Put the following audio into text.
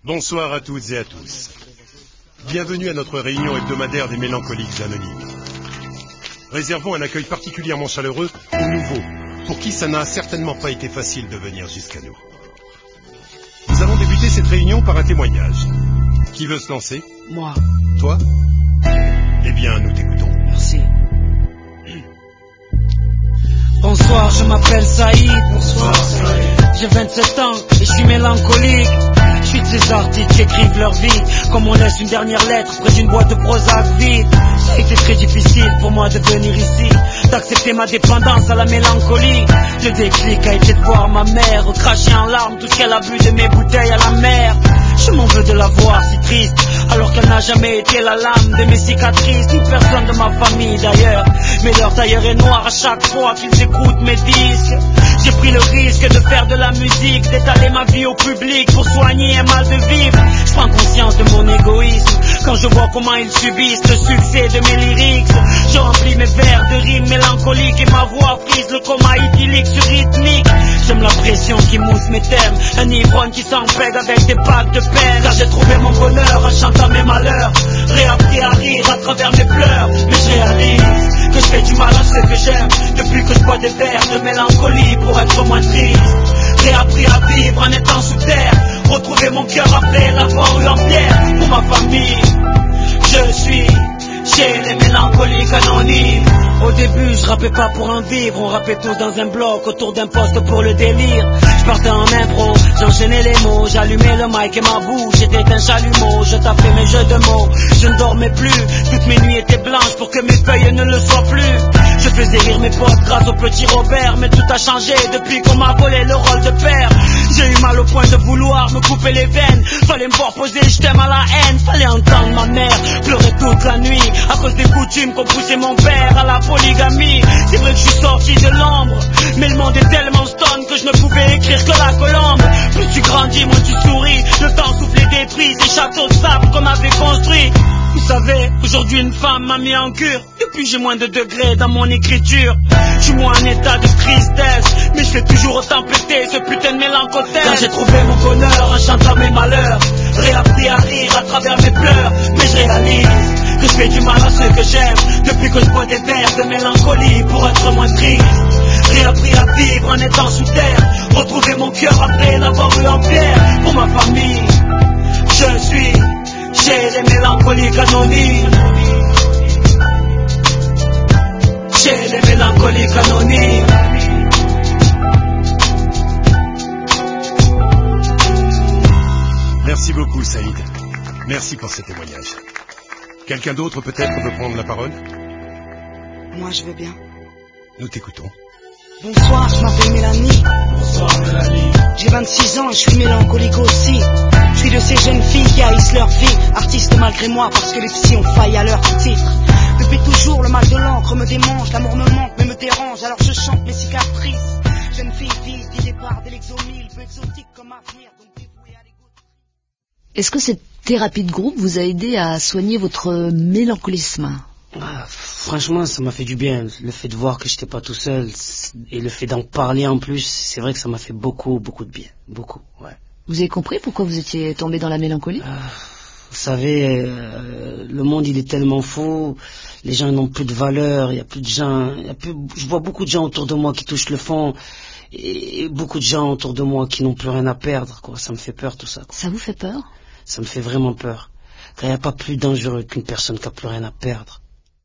Bonsoir à toutes et à tous. Bienvenue à notre réunion hebdomadaire des Mélancoliques Anonymes. Réservons un accueil particulièrement chaleureux aux nouveaux, pour qui ça n'a certainement pas été facile de venir jusqu'à nous. Nous allons débuter cette réunion par un témoignage. Qui veut se lancer? Moi. Toi? Eh bien, nous t'écoutons. Merci. Bonsoir, je m'appelle Saïd. Bonsoir, Saïd. J'ai 27 ans et je suis mélancolique. Je suis de ces artistes qui écrivent leur vie comme on laisse une dernière lettre près d'une boîte de Prozac vide. Ça a été très difficile pour moi de venir ici, d'accepter ma dépendance à la mélancolie. Le déclic a été de voir ma mère cracher en larmes tout ce qu'elle a bu de mes bouteilles à la mer. Je m'en veux de la voir si triste, alors qu'elle n'a jamais été la lame de mes cicatrices, ni personne de ma famille d'ailleurs. Mais leur tailleur est noir à chaque fois qu'ils écoutent mes disques. J'ai pris le risque de faire de la musique, d'étaler ma vie au public pour soigner un mal de vivre. Je prends conscience de mon égoïsme quand je vois comment ils subissent le succès de mes lyrics. Je remplis mes vers de rimes mélancoliques et ma voix frise le coma idyllique sur rythmique. J'aime la pression qui mousse mes thèmes, un ivrogne qui s'empègue avec des packs de peine. Car j'ai trouvé mon bonheur en chantant mes malheurs, réappris à rire à travers mes pleurs. Mais je réalise que je fais du mal à ceux que j'aime depuis que je bois des verres de mélancolie pour être moins triste. Réappris à vivre en étant sous terre, retrouver mon cœur après l'avoir eu en pierre. Pour ma famille, je suis chez les mélancoliques anonymes. Au début je rappais pas pour en vivre, on rappait tous dans un bloc autour d'un poste pour le délire. Je partais en impro, j'enchaînais les mots, j'allumais le mic et ma bouche était un chalumeau. Je tapais mes jeux de mots, je ne dormais plus, toutes mes nuits étaient blanches pour que mes feuilles ne le soient plus. Je faisais rire mes potes grâce au petit Robert, mais tout a changé depuis qu'on m'a volé le rôle de père. J'ai eu mal au point de vouloir me couper les veines, fallait me voir poser je t'aime à la haine. Fallait entendre ma mère pleurer toute la nuit à cause des coutumes qu'ont poussé mon père à la polygamie. C'est vrai que je suis sorti de l'ombre, mais le monde est tellement stone que je ne pouvais écrire que la colombe. Plus tu grandis, moins tu souris, le temps souffle et détruit ces châteaux de sable qu'on avait construits. Vous savez, aujourd'hui une femme m'a mis en cure, depuis j'ai moins de degrés dans mon écriture. Je suis moins en état de tristesse, mais je fais toujours autant péter ce putain de mélancolique. Quand j'ai trouvé mon bonheur en chantant mes malheurs, réappris à rire à travers mes pleurs. Mais je réalise que je fais du mal à ceux que j'aime depuis que je bois des verres de mélancolie pour être moins triste. Réappris à vivre en étant sous terre, retrouver mon cœur après l'avoir eu en pierre. Pour ma famille, je suis chez les mélancoliques anonymes. Chez les mélancoliques anonymes. Merci beaucoup, Saïd. Merci pour ce témoignage. Quelqu'un d'autre peut-être veut prendre la parole? Moi, je veux bien. Nous t'écoutons. Bonsoir, je m'appelle Mélanie. Bonsoir, Mélanie. J'ai 26 ans et je suis mélancolique aussi. Je suis de ces jeunes filles qui haïssent leur vie, artistes malgré moi parce que les psys ont failli à leur titre. Depuis toujours, le mal de l'encre me démange, l'amour me manque mais me dérange, alors je chante mes cicatrices. Jeune fille vide, du départ de l'exomile, peu exotique comme avenir, donc dévouée à l'égo. Est-ce que cette thérapie de groupe vous a aidé à soigner votre mélancolisme? Franchement, ça m'a fait du bien. Le fait de voir que j'étais pas tout seul et le fait d'en parler en plus, c'est vrai que ça m'a fait beaucoup de bien. Beaucoup, ouais. Vous avez compris pourquoi vous étiez tombé dans la mélancolie? Vous savez, le monde il est tellement fou, les gens n'ont plus de valeur, il y a plus de gens, je vois beaucoup de gens autour de moi qui touchent le fond et beaucoup de gens autour de moi qui n'ont plus rien à perdre, quoi. Ça me fait peur tout ça, quoi. Ça vous fait peur? Ça me fait vraiment peur. Car il n'y a pas plus dangereux qu'une personne qui a plus rien à perdre.